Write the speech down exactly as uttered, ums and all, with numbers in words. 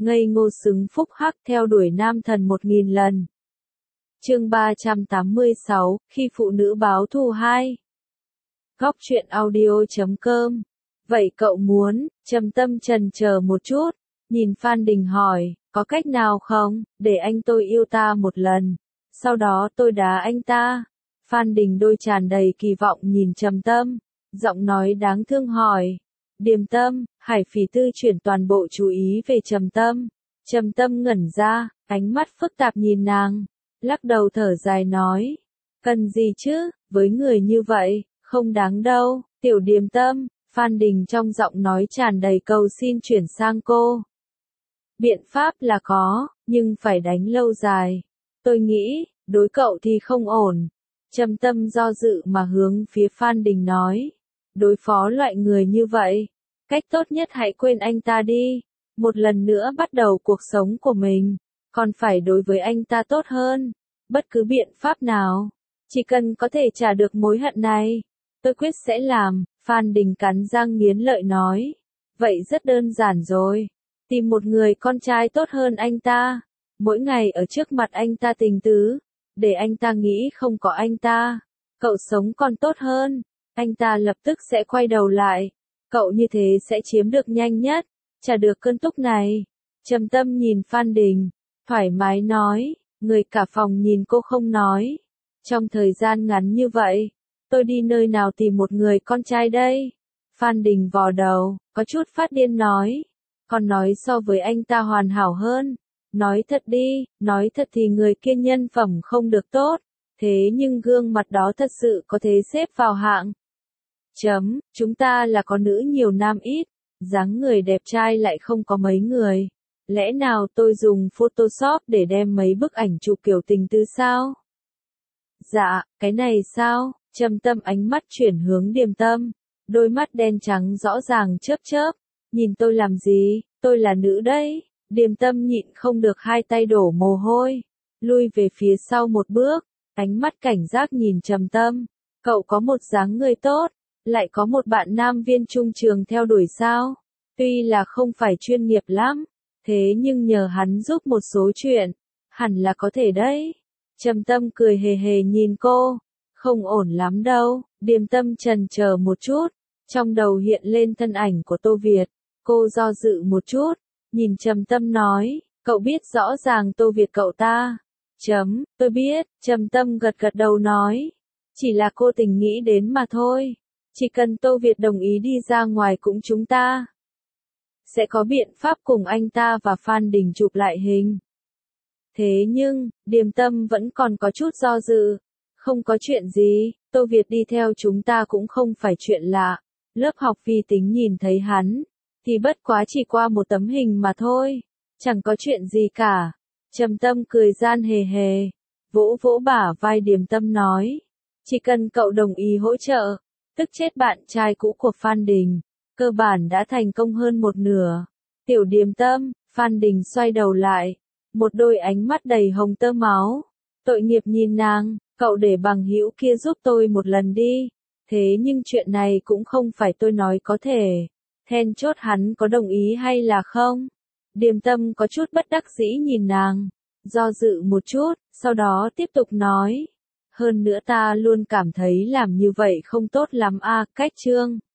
ngây ngô xứng phúc hắc theo đuổi nam thần một nghìn lần. Chương ba trăm tám mươi sáu, khi phụ nữ báo thù hai. Góc truyện audio chấm com. Vậy cậu muốn, Trầm Tâm chần chờ một chút, nhìn Phan Đình hỏi, có cách nào không, để anh tôi yêu ta một lần, sau đó tôi đá anh ta. Phan Đình đôi tràn đầy kỳ vọng nhìn Trầm Tâm, giọng nói đáng thương hỏi. Điềm Tâm, Hải Phỉ Tư chuyển toàn bộ chú ý về Trầm Tâm. Trầm Tâm ngẩn ra, ánh mắt phức tạp nhìn nàng, lắc đầu thở dài nói. Cần gì chứ, với người như vậy, không đáng đâu, tiểu Điềm Tâm. Phan Đình trong giọng nói tràn đầy cầu xin chuyển sang cô. Biện pháp là có, nhưng phải đánh lâu dài. Tôi nghĩ, đối cậu thì không ổn. Trầm Tâm do dự mà hướng phía Phan Đình nói. Đối phó loại người như vậy, cách tốt nhất hãy quên anh ta đi. Một lần nữa bắt đầu cuộc sống của mình, còn phải đối với anh ta tốt hơn. Bất cứ biện pháp nào, chỉ cần có thể trả được mối hận này, tôi quyết sẽ làm. Phan Đình cắn răng nghiến lợi nói. Vậy rất đơn giản rồi. Tìm một người con trai tốt hơn anh ta. Mỗi ngày ở trước mặt anh ta tình tứ. Để anh ta nghĩ không có anh ta, cậu sống còn tốt hơn. Anh ta lập tức sẽ quay đầu lại. Cậu như thế sẽ chiếm được nhanh nhất, trả được cơn túc này. Trầm Tâm nhìn Phan Đình, thoải mái nói. Người cả phòng nhìn cô không nói. Trong thời gian ngắn như vậy, tôi đi nơi nào tìm một người con trai đây? Phan Đình vò đầu, có chút phát điên nói. Còn nói so với anh ta hoàn hảo hơn. Nói thật đi, nói thật thì người kia nhân phẩm không được tốt. Thế nhưng gương mặt đó thật sự có thể xếp vào hạng. Chấm, chúng ta là có nữ nhiều nam ít. Dáng người đẹp trai lại không có mấy người. Lẽ nào tôi dùng Photoshop để đem mấy bức ảnh chụp kiểu tình tứ sao? Dạ, cái này sao? Trầm Tâm ánh mắt chuyển hướng Điềm Tâm, đôi mắt đen trắng rõ ràng chớp chớp, nhìn tôi làm gì, tôi là nữ đấy. Điềm Tâm nhịn không được hai tay đổ mồ hôi, lui về phía sau một bước, ánh mắt cảnh giác nhìn Trầm Tâm. Cậu có một dáng người tốt, lại có một bạn nam viên trung trường theo đuổi sao? Tuy là không phải chuyên nghiệp lắm, thế nhưng nhờ hắn giúp một số chuyện, hẳn là có thể đấy. Trầm Tâm cười hề hề nhìn cô. Không ổn lắm đâu. Điềm Tâm chần chờ một chút, trong đầu hiện lên thân ảnh của Tô Việt. Cô do dự một chút, nhìn Trầm Tâm nói, cậu biết rõ ràng Tô Việt cậu ta. Chấm, tôi biết. Trầm Tâm gật gật đầu nói. Chỉ là cô tình nghĩ đến mà thôi. Chỉ cần Tô Việt đồng ý đi ra ngoài cũng chúng ta sẽ có biện pháp cùng anh ta và Phan Đình chụp lại hình. Thế nhưng, Điềm Tâm vẫn còn có chút do dự. Không có chuyện gì, Tô Việt đi theo chúng ta cũng không phải chuyện lạ. Lớp học vi tính nhìn thấy hắn, thì bất quá chỉ qua một tấm hình mà thôi. Chẳng có chuyện gì cả. Trầm Tâm cười gian hề hề, vỗ vỗ bả vai Điềm Tâm nói. Chỉ cần cậu đồng ý hỗ trợ, tức chết bạn trai cũ của Phan Đình, cơ bản đã thành công hơn một nửa. Tiểu Điềm Tâm, Phan Đình xoay đầu lại, một đôi ánh mắt đầy hồng tơ máu. Tội nghiệp nhìn nàng, cậu để bằng hữu kia giúp tôi một lần đi. Thế nhưng chuyện này cũng không phải tôi nói có thể. Then chốt hắn có đồng ý hay là không? Điềm Tâm có chút bất đắc dĩ nhìn nàng, do dự một chút, sau đó tiếp tục nói. Hơn nữa ta luôn cảm thấy làm như vậy không tốt lắm a, cách chương.